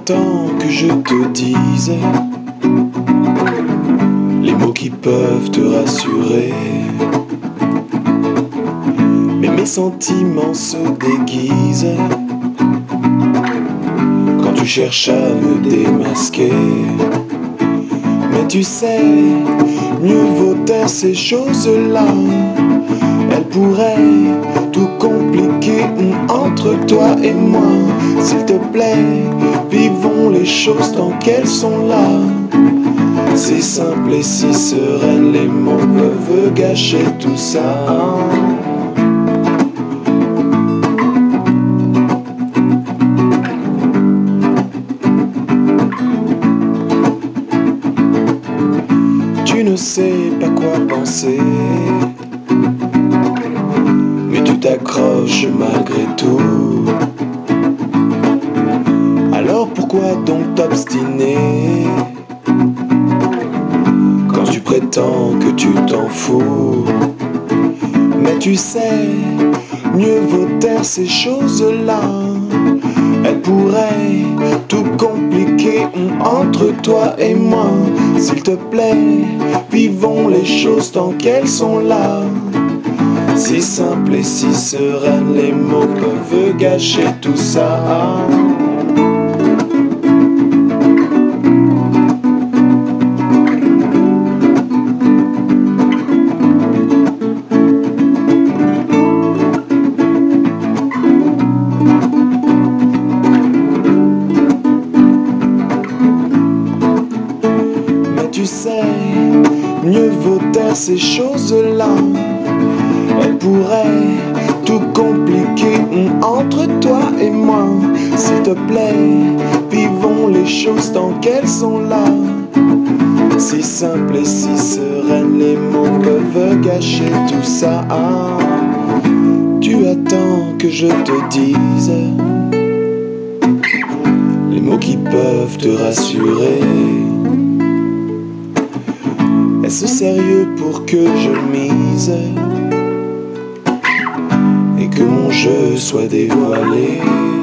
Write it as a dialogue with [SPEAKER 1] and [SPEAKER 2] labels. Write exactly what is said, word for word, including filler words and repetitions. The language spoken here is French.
[SPEAKER 1] attends que je te dise les mots qui peuvent te rassurer. Mais mes sentiments se déguisent quand tu cherches à me démasquer. Mais tu sais, mieux vaut taire ces choses-là. Elles pourraient tout compliquer entre toi et moi. S'il te plaît, vivons les choses tant qu'elles sont là. C'est simple et si sereine, les mots peuvent gâcher tout ça. Tu ne sais pas quoi penser, mais tu t'accroches malgré tout. Alors pourquoi donc t'obstiner quand tu prétends que tu t'en fous? Mais tu sais, mieux vaut taire ces choses-là. Elles pourraient tout compliquer entre toi et moi. S'il te plaît, vivons les choses tant qu'elles sont là. Si simple et si sereine, les mots peuvent gâcher tout ça. Tu sais, mieux vaut taire ces choses-là. Elles pourraient tout compliquer entre toi et moi. S'il te plaît, vivons les choses tant qu'elles sont là. Si simple et si sereine, les mots peuvent gâcher tout ça. Tu attends que je te dise les mots qui peuvent te rassurer. Est-ce sérieux pour que je mise et que mon jeu soit dévoilé?